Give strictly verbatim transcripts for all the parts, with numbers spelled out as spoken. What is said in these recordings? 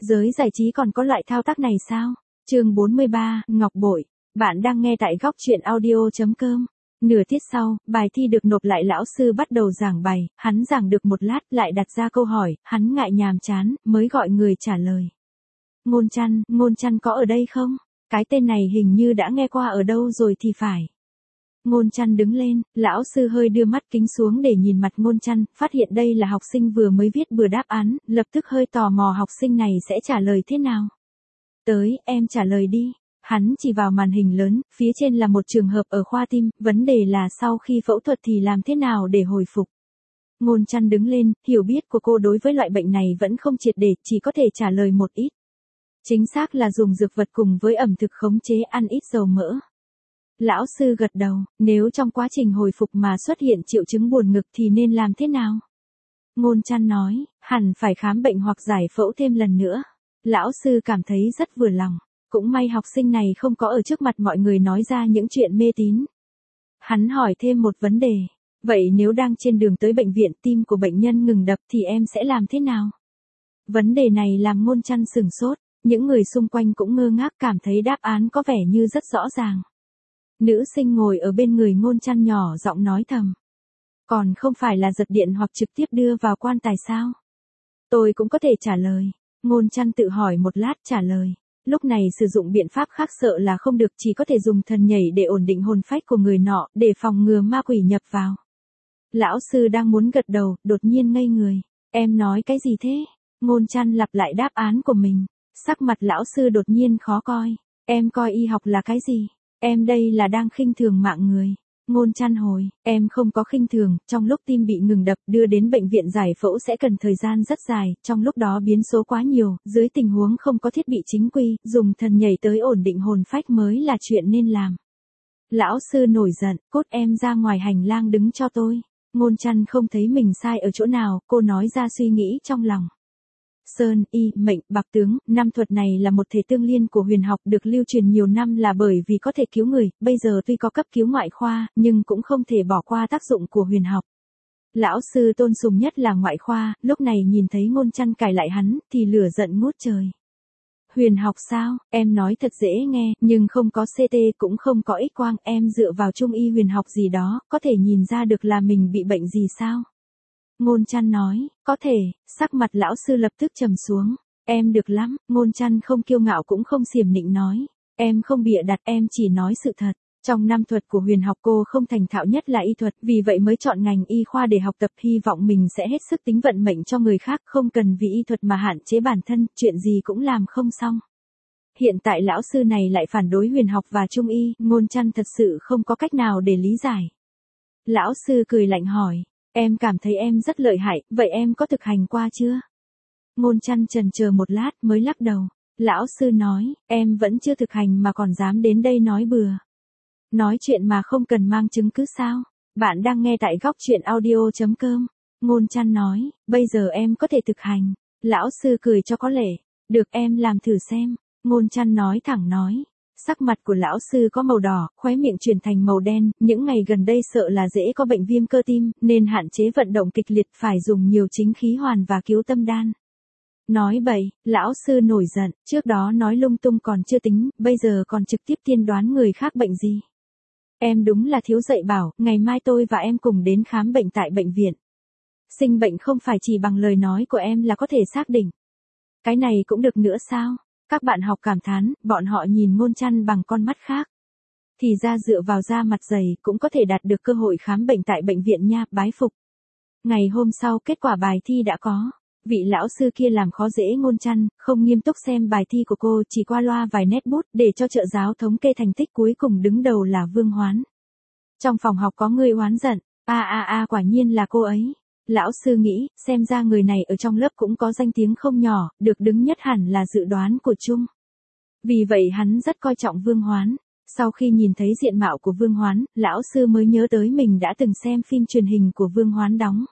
Giới giải trí còn có loại thao tác này sao? Chương bốn mươi ba, Ngọc Bội. Bạn đang nghe tại góc truyện audio chấm com. Nửa tiết sau, bài thi được nộp lại, lão sư bắt đầu giảng bài, hắn giảng được một lát lại đặt ra câu hỏi, hắn ngại nhàm chán, mới gọi người trả lời. Ngôn Chăn, Ngôn Chăn có ở đây không? Cái tên này hình như đã nghe qua ở đâu rồi thì phải. Ngôn Chăn đứng lên, lão sư hơi đưa mắt kính xuống để nhìn mặt Ngôn Chăn, phát hiện đây là học sinh vừa mới viết bừa đáp án, lập tức hơi tò mò học sinh này sẽ trả lời thế nào. Tới, em trả lời đi. Hắn chỉ vào màn hình lớn, phía trên là một trường hợp ở khoa tim, vấn đề là sau khi phẫu thuật thì làm thế nào để hồi phục. Ngôn Chăn đứng lên, hiểu biết của cô đối với loại bệnh này vẫn không triệt để, chỉ có thể trả lời một ít. Chính xác là dùng dược vật cùng với ẩm thực khống chế, ăn ít dầu mỡ. Lão sư gật đầu, nếu trong quá trình hồi phục mà xuất hiện triệu chứng buồn ngực thì nên làm thế nào? Ngôn Chăn nói, hẳn phải khám bệnh hoặc giải phẫu thêm lần nữa. Lão sư cảm thấy rất vừa lòng, cũng may học sinh này không có ở trước mặt mọi người nói ra những chuyện mê tín. Hắn hỏi thêm một vấn đề, vậy nếu đang trên đường tới bệnh viện tim của bệnh nhân ngừng đập thì em sẽ làm thế nào? Vấn đề này làm Ngôn Chăn sửng sốt, những người xung quanh cũng ngơ ngác, cảm thấy đáp án có vẻ như rất rõ ràng. Nữ sinh ngồi ở bên người Ngôn Chăn nhỏ giọng nói thầm. Còn không phải là giật điện hoặc trực tiếp đưa vào quan tài sao? Tôi cũng có thể trả lời. Ngôn Chăn tự hỏi một lát trả lời. Lúc này sử dụng biện pháp khác sợ là không được, chỉ có thể dùng thần nhảy để ổn định hồn phách của người nọ, để phòng ngừa ma quỷ nhập vào. Lão sư đang muốn gật đầu, đột nhiên ngây người. Em nói cái gì thế? Ngôn Chăn lặp lại đáp án của mình. Sắc mặt lão sư đột nhiên khó coi. Em coi y học là cái gì? Em đây là đang khinh thường mạng người. Ngôn Chăn hồi, em không có khinh thường, trong lúc tim bị ngừng đập đưa đến bệnh viện giải phẫu sẽ cần thời gian rất dài, trong lúc đó biến số quá nhiều, dưới tình huống không có thiết bị chính quy, dùng thần nhảy tới ổn định hồn phách mới là chuyện nên làm. Lão sư nổi giận, cút em ra ngoài hành lang đứng cho tôi. Ngôn Chăn không thấy mình sai ở chỗ nào, cô nói ra suy nghĩ trong lòng. Sơn, y, mệnh, bạc tướng, năm thuật này là một thể tương liên của huyền học được lưu truyền nhiều năm là bởi vì có thể cứu người, bây giờ tuy có cấp cứu ngoại khoa, nhưng cũng không thể bỏ qua tác dụng của huyền học. Lão sư tôn sùng nhất là ngoại khoa, lúc này nhìn thấy Ngôn Chăn cài lại hắn, thì lửa giận ngút trời. Huyền học sao, em nói thật dễ nghe, nhưng không có xê tê cũng không có X quang, em dựa vào trung y huyền học gì đó, có thể nhìn ra được là mình bị bệnh gì sao? Ngôn Chăn nói, có thể, sắc mặt lão sư lập tức trầm xuống. Em được lắm, Ngôn Chăn không kiêu ngạo cũng không xiểm nịnh nói. Em không bịa đặt, em chỉ nói sự thật. Trong năm thuật của huyền học cô không thành thạo nhất là y thuật, vì vậy mới chọn ngành y khoa để học tập, hy vọng mình sẽ hết sức tính vận mệnh cho người khác, không cần vì y thuật mà hạn chế bản thân, chuyện gì cũng làm không xong. Hiện tại lão sư này lại phản đối huyền học và trung y, Ngôn Chăn thật sự không có cách nào để lý giải. Lão sư cười lạnh hỏi. Em cảm thấy em rất lợi hại, vậy em có thực hành qua chưa? Ngôn Chăn chần chờ một lát mới lắc đầu. Lão sư nói, em vẫn chưa thực hành mà còn dám đến đây nói bừa. Nói chuyện mà không cần mang chứng cứ sao? Bạn đang nghe tại góc truyện audio chấm com. Ngôn Chăn nói, bây giờ em có thể thực hành. Lão sư cười cho có lệ. Được, em làm thử xem. Ngôn Chăn nói thẳng nói. Sắc mặt của lão sư có màu đỏ, khóe miệng chuyển thành màu đen, những ngày gần đây sợ là dễ có bệnh viêm cơ tim, nên hạn chế vận động kịch liệt, phải dùng nhiều chính khí hoàn và cứu tâm đan. Nói bậy, lão sư nổi giận, trước đó nói lung tung còn chưa tính, bây giờ còn trực tiếp tiên đoán người khác bệnh gì. Em đúng là thiếu dạy bảo, ngày mai tôi và em cùng đến khám bệnh tại bệnh viện. Sinh bệnh không phải chỉ bằng lời nói của em là có thể xác định. Cái này cũng được nữa sao? Các bạn học cảm thán, bọn họ nhìn Ngôn Chăn bằng con mắt khác. Thì ra dựa vào da mặt dày cũng có thể đạt được cơ hội khám bệnh tại bệnh viện nha, bái phục. Ngày hôm sau kết quả bài thi đã có. Vị lão sư kia làm khó dễ Ngôn Chăn, không nghiêm túc xem bài thi của cô, chỉ qua loa vài nét bút để cho trợ giáo thống kê thành tích, cuối cùng đứng đầu là Vương Hoán. Trong phòng học có người oán giận, a a a quả nhiên là cô ấy. Lão sư nghĩ, xem ra người này ở trong lớp cũng có danh tiếng không nhỏ, được đứng nhất hẳn là dự đoán của chung. Vì vậy hắn rất coi trọng Vương Hoán. Sau khi nhìn thấy diện mạo của Vương Hoán, lão sư mới nhớ tới mình đã từng xem phim truyền hình của Vương Hoán đóng.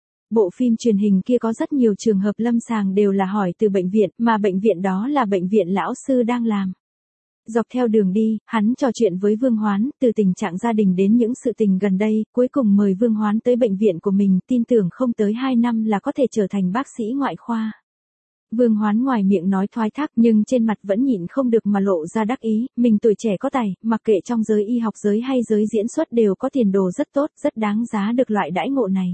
Bộ phim truyền hình kia có rất nhiều trường hợp lâm sàng đều là hỏi từ bệnh viện, mà bệnh viện đó là bệnh viện lão sư đang làm. Dọc theo đường đi, hắn trò chuyện với Vương Hoán, từ tình trạng gia đình đến những sự tình gần đây, cuối cùng mời Vương Hoán tới bệnh viện của mình, tin tưởng không tới hai năm là có thể trở thành bác sĩ ngoại khoa. Vương Hoán ngoài miệng nói thoái thác nhưng trên mặt vẫn nhịn không được mà lộ ra đắc ý, mình tuổi trẻ có tài, mặc kệ trong giới y học giới hay giới diễn xuất đều có tiền đồ rất tốt, rất đáng giá được loại đãi ngộ này.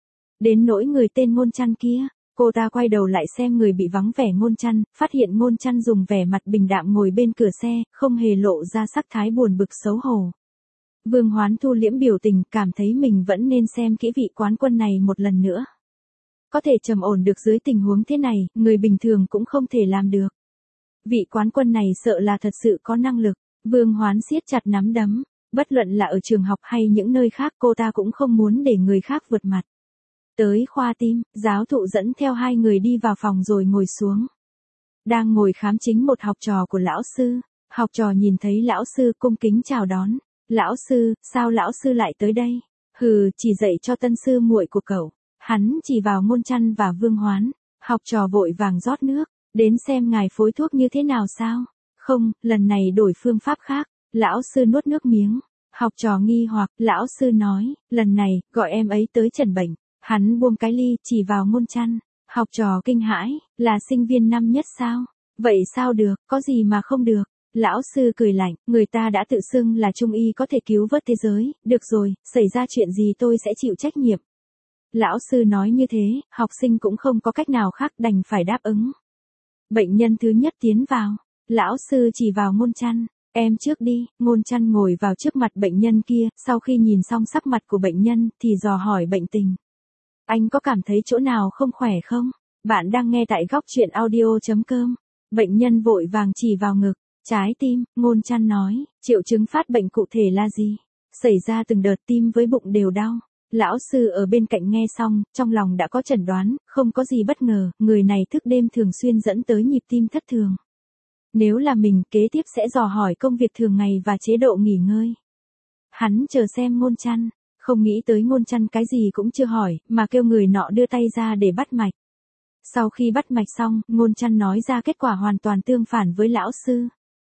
Đến nỗi người tên Ngôn Chăn kia, cô ta quay đầu lại xem người bị vắng vẻ Ngôn Chăn, phát hiện Ngôn Chăn dùng vẻ mặt bình đạm ngồi bên cửa xe, không hề lộ ra sắc thái buồn bực xấu hổ. Vương Hoán thu liễm biểu tình, cảm thấy mình vẫn nên xem kỹ vị quán quân này một lần nữa. Có thể trầm ổn được dưới tình huống thế này, người bình thường cũng không thể làm được. Vị quán quân này sợ là thật sự có năng lực. Vương Hoán siết chặt nắm đấm, bất luận là ở trường học hay những nơi khác cô ta cũng không muốn để người khác vượt mặt. Tới khoa tim, giáo thụ dẫn theo hai người đi vào phòng rồi ngồi xuống. Đang ngồi khám chính một học trò của lão sư, học trò nhìn thấy lão sư cung kính chào đón. Lão sư, sao lão sư lại tới đây? Hừ, chỉ dạy cho tân sư muội của cậu. Hắn chỉ vào Ngôn Chăn và Vương Hoán, học trò vội vàng rót nước, đến xem ngài phối thuốc như thế nào sao? Không, lần này đổi phương pháp khác. Lão sư nuốt nước miếng, học trò nghi hoặc, lão sư nói, lần này, gọi em ấy tới chẩn bệnh. Hắn buông cái ly, chỉ vào Ngôn Chăn, học trò kinh hãi, là sinh viên năm nhất sao? Vậy sao được, có gì mà không được? Lão sư cười lạnh, người ta đã tự xưng là trung y có thể cứu vớt thế giới, được rồi, xảy ra chuyện gì tôi sẽ chịu trách nhiệm. Lão sư nói như thế, học sinh cũng không có cách nào khác đành phải đáp ứng. Bệnh nhân thứ nhất tiến vào, lão sư chỉ vào Ngôn Chăn, em trước đi. Ngôn Chăn ngồi vào trước mặt bệnh nhân kia, sau khi nhìn xong sắc mặt của bệnh nhân thì dò hỏi bệnh tình. Anh có cảm thấy chỗ nào không khỏe không? Bạn đang nghe tại góc truyện audio chấm com. Bệnh nhân vội vàng chỉ vào ngực, trái tim. Ngôn Chăn nói, triệu chứng phát bệnh cụ thể là gì? Xảy ra từng đợt tim với bụng đều đau. Lão sư ở bên cạnh nghe xong, trong lòng đã có chẩn đoán, không có gì bất ngờ, người này thức đêm thường xuyên dẫn tới nhịp tim thất thường. Nếu là mình, kế tiếp sẽ dò hỏi công việc thường ngày và chế độ nghỉ ngơi. Hắn chờ xem Ngôn Chăn, không nghĩ tới Ngôn Chăn cái gì cũng chưa hỏi, mà kêu người nọ đưa tay ra để bắt mạch. Sau khi bắt mạch xong, Ngôn Chăn nói ra kết quả hoàn toàn tương phản với lão sư.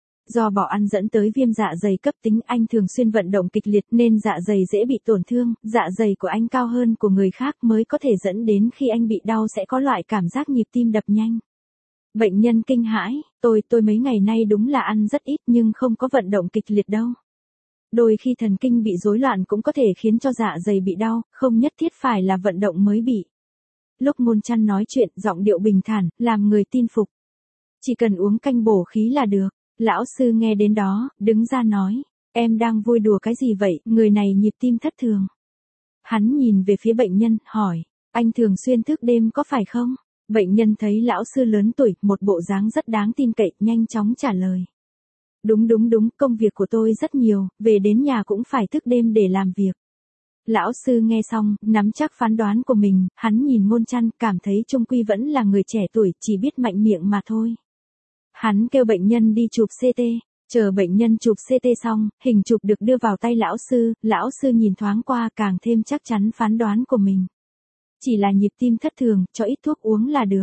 Do bỏ ăn dẫn tới viêm dạ dày cấp tính, anh thường xuyên vận động kịch liệt nên dạ dày dễ bị tổn thương, dạ dày của anh cao hơn của người khác mới có thể dẫn đến khi anh bị đau sẽ có loại cảm giác nhịp tim đập nhanh. Bệnh nhân kinh hãi, tôi, tôi mấy ngày nay đúng là ăn rất ít nhưng không có vận động kịch liệt đâu. Đôi khi thần kinh bị rối loạn cũng có thể khiến cho dạ dày bị đau, không nhất thiết phải là vận động mới bị. Lúc Ngôn Chăn nói chuyện, giọng điệu bình thản, làm người tin phục. Chỉ cần uống canh bổ khí là được. Lão sư nghe đến đó, đứng ra nói, em đang vui đùa cái gì vậy, người này nhịp tim thất thường. Hắn nhìn về phía bệnh nhân, hỏi, anh thường xuyên thức đêm có phải không? Bệnh nhân thấy lão sư lớn tuổi, một bộ dáng rất đáng tin cậy, nhanh chóng trả lời. Đúng đúng đúng, công việc của tôi rất nhiều, về đến nhà cũng phải thức đêm để làm việc. Lão sư nghe xong, nắm chắc phán đoán của mình, hắn nhìn Ngôn Chăn, cảm thấy chung quy vẫn là người trẻ tuổi, chỉ biết mạnh miệng mà thôi. Hắn kêu bệnh nhân đi chụp xê tê, chờ bệnh nhân chụp xê tê xong, hình chụp được đưa vào tay lão sư, lão sư nhìn thoáng qua càng thêm chắc chắn phán đoán của mình. Chỉ là nhịp tim thất thường, cho ít thuốc uống là được.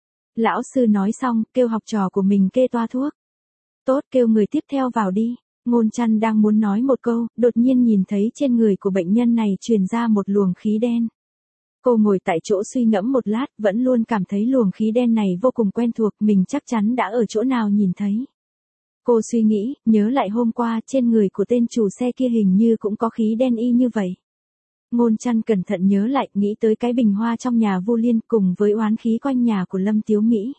Lão sư nói xong, kêu học trò của mình kê toa thuốc. Tốt, kêu người tiếp theo vào đi. Ngôn Chăn đang muốn nói một câu, đột nhiên nhìn thấy trên người của bệnh nhân này truyền ra một luồng khí đen. Cô ngồi tại chỗ suy ngẫm một lát, vẫn luôn cảm thấy luồng khí đen này vô cùng quen thuộc, mình chắc chắn đã ở chỗ nào nhìn thấy. Cô suy nghĩ, nhớ lại hôm qua trên người của tên chủ xe kia hình như cũng có khí đen y như vậy. Ngôn Chăn cẩn thận nhớ lại, nghĩ tới cái bình hoa trong nhà Vu Liên cùng với oán khí quanh nhà của Lâm Tiếu Mỹ.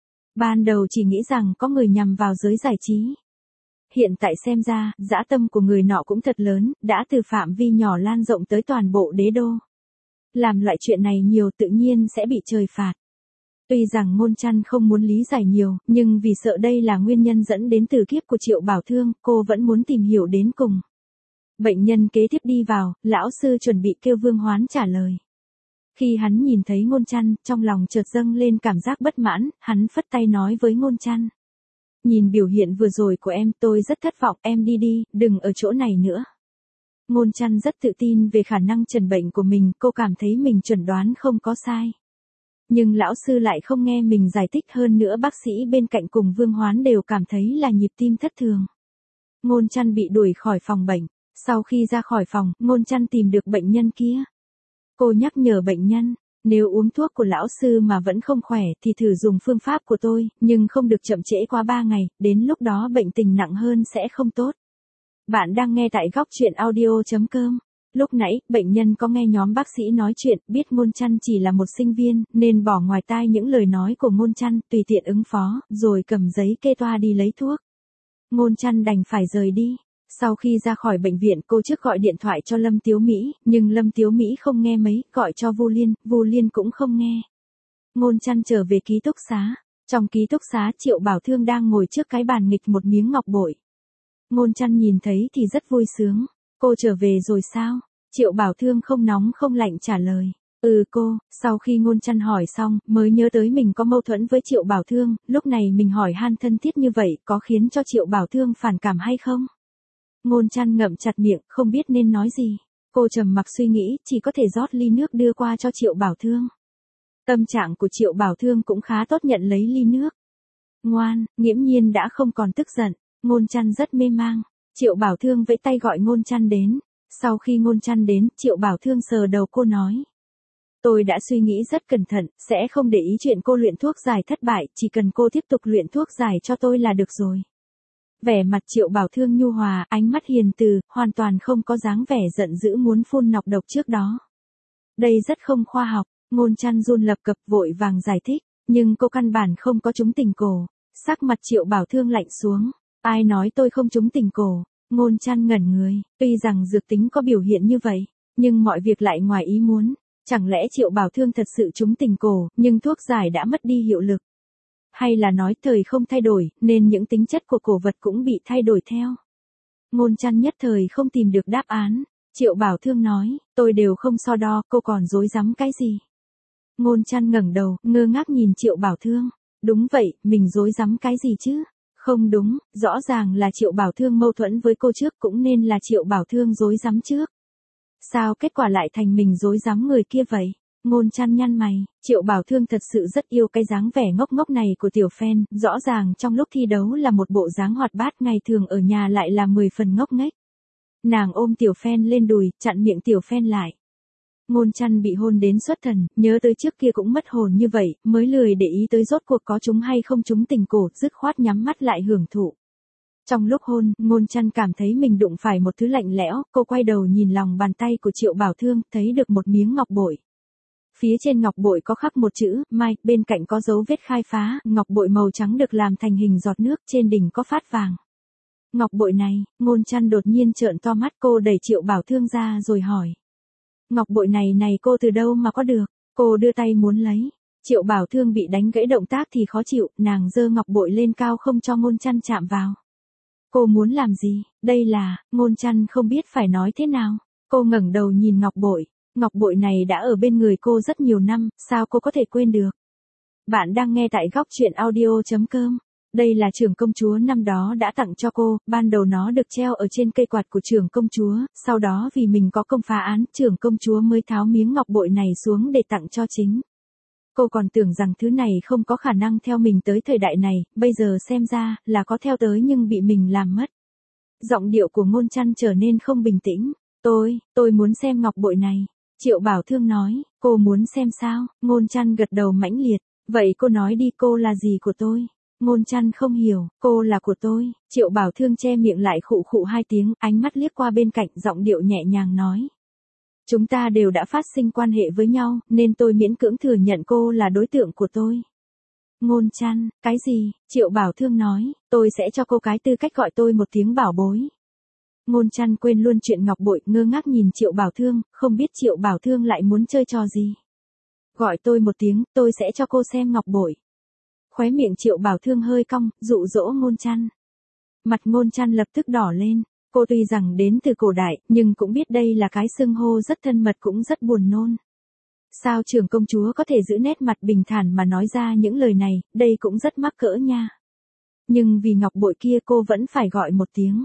Ban đầu chỉ nghĩ rằng có người nhằm vào giới giải trí. Hiện tại xem ra, dã tâm của người nọ cũng thật lớn, đã từ phạm vi nhỏ lan rộng tới toàn bộ đế đô. Làm loại chuyện này nhiều tự nhiên sẽ bị trời phạt. Tuy rằng Ngôn Chăn không muốn lý giải nhiều, nhưng vì sợ đây là nguyên nhân dẫn đến tử kiếp của Triệu Bảo Thương, cô vẫn muốn tìm hiểu đến cùng. Bệnh nhân kế tiếp đi vào, lão sư chuẩn bị kêu Vương Hoán trả lời. Khi hắn nhìn thấy Ngôn Chăn, trong lòng chợt dâng lên cảm giác bất mãn, hắn phất tay nói với Ngôn Chăn. Nhìn biểu hiện vừa rồi của em, tôi rất thất vọng, em đi đi, đừng ở chỗ này nữa. Ngôn Chăn rất tự tin về khả năng chẩn bệnh của mình, cô cảm thấy mình chẩn đoán không có sai. Nhưng lão sư lại không nghe mình giải thích, hơn nữa bác sĩ bên cạnh cùng Vương Hoán đều cảm thấy là nhịp tim thất thường. Ngôn Chăn bị đuổi khỏi phòng bệnh. Sau khi ra khỏi phòng, Ngôn Chăn tìm được bệnh nhân kia. Cô nhắc nhở bệnh nhân, Nếu uống thuốc của lão sư mà vẫn không khỏe thì thử dùng phương pháp của tôi, nhưng không được chậm trễ quá ba ngày, đến lúc đó bệnh tình nặng hơn sẽ không tốt. Bạn đang nghe tại góc chuyện audio chấm com. Lúc nãy, bệnh nhân có nghe nhóm bác sĩ nói chuyện, biết Ngôn Chăn chỉ là một sinh viên, nên bỏ ngoài tai những lời nói của Ngôn Chăn, tùy tiện ứng phó, rồi cầm giấy kê toa đi lấy thuốc. Ngôn Chăn đành phải rời đi. Sau khi ra khỏi bệnh viện, cô trước gọi điện thoại cho Lâm Tiếu Mỹ, nhưng Lâm Tiếu Mỹ không nghe mấy, gọi cho Vu Liên, Vu Liên cũng không nghe. Ngôn Chăn trở về ký túc xá. Trong ký túc xá, Triệu Bảo Thương đang ngồi trước cái bàn nghịch một miếng ngọc bội. Ngôn Chăn nhìn thấy thì rất vui sướng. Cô trở về rồi sao? Triệu Bảo Thương không nóng không lạnh trả lời. Ừ cô, sau khi Ngôn Chăn hỏi xong, mới nhớ tới mình có mâu thuẫn với Triệu Bảo Thương, lúc này mình hỏi han thân thiết như vậy, có khiến cho Triệu Bảo Thương phản cảm hay không? Ngôn Chăn ngậm chặt miệng, không biết nên nói gì. Cô trầm mặc suy nghĩ, chỉ có thể rót ly nước đưa qua cho Triệu Bảo Thương. Tâm trạng của Triệu Bảo Thương cũng khá tốt, nhận lấy ly nước. Ngoan, nghiễm nhiên đã không còn tức giận. Ngôn Chăn rất mê mang. Triệu Bảo Thương vẫy tay gọi Ngôn Chăn đến. Sau khi Ngôn Chăn đến, Triệu Bảo Thương sờ đầu cô nói. Tôi đã suy nghĩ rất cẩn thận, sẽ không để ý chuyện cô luyện thuốc giải thất bại, chỉ cần cô tiếp tục luyện thuốc giải cho tôi là được rồi. Vẻ mặt Triệu Bảo Thương nhu hòa, ánh mắt hiền từ, hoàn toàn không có dáng vẻ giận dữ muốn phun nọc độc trước đó. Đây rất không khoa học. Ngôn Chăn run lập cập vội vàng giải thích, nhưng cô căn bản không có trúng tình cổ. Sắc mặt Triệu Bảo Thương lạnh xuống. Ai nói tôi không trúng tình cổ? Ngôn Chăn ngẩn người, tuy rằng dược tính có biểu hiện như vậy, nhưng mọi việc lại ngoài ý muốn. Chẳng lẽ Triệu Bảo Thương thật sự trúng tình cổ, nhưng thuốc giải đã mất đi hiệu lực? Hay là nói thời không thay đổi, nên những tính chất của cổ vật cũng bị thay đổi theo? Ngôn Chăn nhất thời không tìm được đáp án. Triệu Bảo Thương nói, tôi đều không so đo, cô còn dối rắm cái gì? Ngôn Chăn ngẩng đầu, ngơ ngác nhìn Triệu Bảo Thương. Đúng vậy, mình dối rắm cái gì chứ? Không đúng, rõ ràng là Triệu Bảo Thương mâu thuẫn với cô trước, cũng nên là Triệu Bảo Thương dối rắm trước. Sao kết quả lại thành mình dối rắm người kia vậy? Ngôn Chăn nhăn mày, Triệu Bảo Thương thật sự rất yêu cái dáng vẻ ngốc ngốc này của Tiểu Phen, rõ ràng trong lúc thi đấu là một bộ dáng hoạt bát, ngày thường ở nhà lại là mười phần ngốc nghếch. Nàng ôm Tiểu Phen lên đùi, chặn miệng Tiểu Phen lại. Ngôn Chăn bị hôn đến xuất thần, nhớ tới trước kia cũng mất hồn như vậy, mới lười để ý tới rốt cuộc có trúng hay không trúng tình cổ, dứt khoát nhắm mắt lại hưởng thụ. Trong lúc hôn, Ngôn Chăn cảm thấy mình đụng phải một thứ lạnh lẽo, cô quay đầu nhìn lòng bàn tay của Triệu Bảo Thương, thấy được một miếng ngọc bội. Phía trên ngọc bội có khắc một chữ, mai, bên cạnh có dấu vết khai phá, ngọc bội màu trắng được làm thành hình giọt nước, trên đỉnh có phát vàng. Ngọc bội này, Ngôn Chăn đột nhiên trợn to mắt, cô đẩy Triệu Bảo Thương ra rồi hỏi. Ngọc bội này này cô từ đâu mà có được? Cô đưa tay muốn lấy. Triệu Bảo Thương bị đánh gãy động tác thì khó chịu, nàng giơ ngọc bội lên cao không cho Ngôn Chăn chạm vào. Cô muốn làm gì? Đây là, Ngôn Chăn không biết phải nói thế nào. Cô ngẩng đầu nhìn ngọc bội. Ngọc bội này đã ở bên người cô rất nhiều năm, sao cô có thể quên được? Bạn đang nghe tại góc chuyện audio chấm com. Đây là trưởng công chúa năm đó đã tặng cho cô, ban đầu nó được treo ở trên cây quạt của trưởng công chúa, sau đó vì mình có công phá án, trưởng công chúa mới tháo miếng ngọc bội này xuống để tặng cho chính. Cô còn tưởng rằng thứ này không có khả năng theo mình tới thời đại này, bây giờ xem ra là có theo tới nhưng bị mình làm mất. Giọng điệu của Ngôn Chăn trở nên không bình tĩnh. Tôi, tôi muốn xem ngọc bội này. Triệu Bảo Thương nói, cô muốn xem sao? Ngôn Chăn gật đầu mãnh liệt. Vậy cô nói đi, cô là gì của tôi? Ngôn Chăn không hiểu, cô là của tôi. Triệu Bảo Thương che miệng lại khụ khụ hai tiếng, ánh mắt liếc qua bên cạnh, giọng điệu nhẹ nhàng nói. Chúng ta đều đã phát sinh quan hệ với nhau, nên tôi miễn cưỡng thừa nhận cô là đối tượng của tôi. Ngôn Chăn, cái gì? Triệu Bảo Thương nói, tôi sẽ cho cô cái tư cách gọi tôi một tiếng bảo bối. Ngôn Chăn quên luôn chuyện ngọc bội, ngơ ngác nhìn Triệu Bảo Thương, không biết Triệu Bảo Thương lại muốn chơi trò gì. Gọi tôi một tiếng, tôi sẽ cho cô xem ngọc bội. Khóe miệng Triệu Bảo Thương hơi cong, dụ dỗ Ngôn Chăn. Mặt Ngôn Chăn lập tức đỏ lên. Cô tuy rằng đến từ cổ đại, nhưng cũng biết đây là cái xưng hô rất thân mật, cũng rất buồn nôn. Sao trưởng công chúa có thể giữ nét mặt bình thản mà nói ra những lời này, đây cũng rất mắc cỡ nha. Nhưng vì ngọc bội kia cô vẫn phải gọi một tiếng.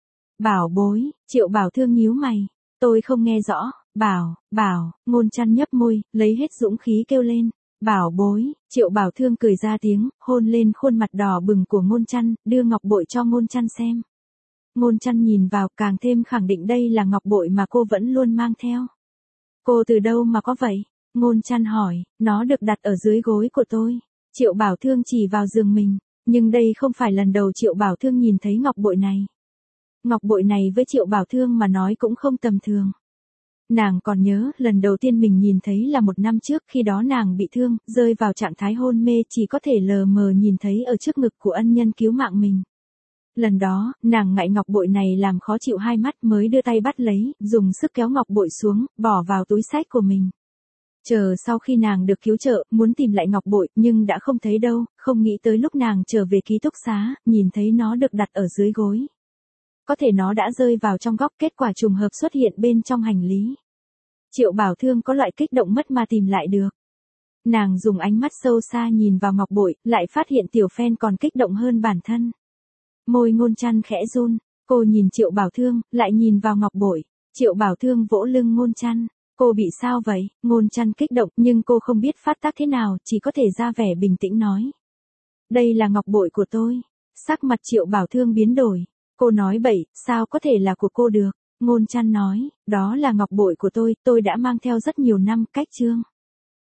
Bảo bối, Triệu Bảo Thương nhíu mày. Tôi không nghe rõ, bảo, bảo, Ngôn Chăn nhấp môi, lấy hết dũng khí kêu lên. Bảo bối, Triệu Bảo Thương cười ra tiếng, hôn lên khuôn mặt đỏ bừng của Ngôn Chăn, đưa ngọc bội cho Ngôn Chăn xem. Ngôn Chăn nhìn vào, càng thêm khẳng định đây là ngọc bội mà cô vẫn luôn mang theo. Cô từ đâu mà có vậy? Ngôn Trăn hỏi, nó được đặt ở dưới gối của tôi. Triệu Bảo Thương chỉ vào giường mình, nhưng đây không phải lần đầu Triệu Bảo Thương nhìn thấy ngọc bội này. Ngọc bội này với Triệu Bảo Thương mà nói cũng không tầm thường. Nàng còn nhớ, lần đầu tiên mình nhìn thấy là một năm trước, khi đó nàng bị thương, rơi vào trạng thái hôn mê, chỉ có thể lờ mờ nhìn thấy ở trước ngực của ân nhân cứu mạng mình. Lần đó, nàng ngại ngọc bội này làm khó chịu hai mắt mới đưa tay bắt lấy, dùng sức kéo ngọc bội xuống, bỏ vào túi xách của mình. Chờ sau khi nàng được cứu trợ, muốn tìm lại ngọc bội, nhưng đã không thấy đâu, không nghĩ tới lúc nàng trở về ký túc xá, nhìn thấy nó được đặt ở dưới gối. Có thể nó đã rơi vào trong góc, kết quả trùng hợp xuất hiện bên trong hành lý. Triệu Bảo Thương có loại kích động mất mà tìm lại được. Nàng dùng ánh mắt sâu xa nhìn vào ngọc bội, lại phát hiện Tiểu Phen còn kích động hơn bản thân. Môi Ngôn Trăn khẽ run, cô nhìn Triệu Bảo Thương, lại nhìn vào ngọc bội. Triệu Bảo Thương vỗ lưng Ngôn Trăn. Cô bị sao vậy? Ngôn Trăn kích động, nhưng cô không biết phát tác thế nào, chỉ có thể ra vẻ bình tĩnh nói. Đây là ngọc bội của tôi. Sắc mặt Triệu Bảo Thương biến đổi. Cô nói bậy, sao có thể là của cô được? Ngôn Trăn nói, đó là ngọc bội của tôi, tôi đã mang theo rất nhiều năm, cách chương.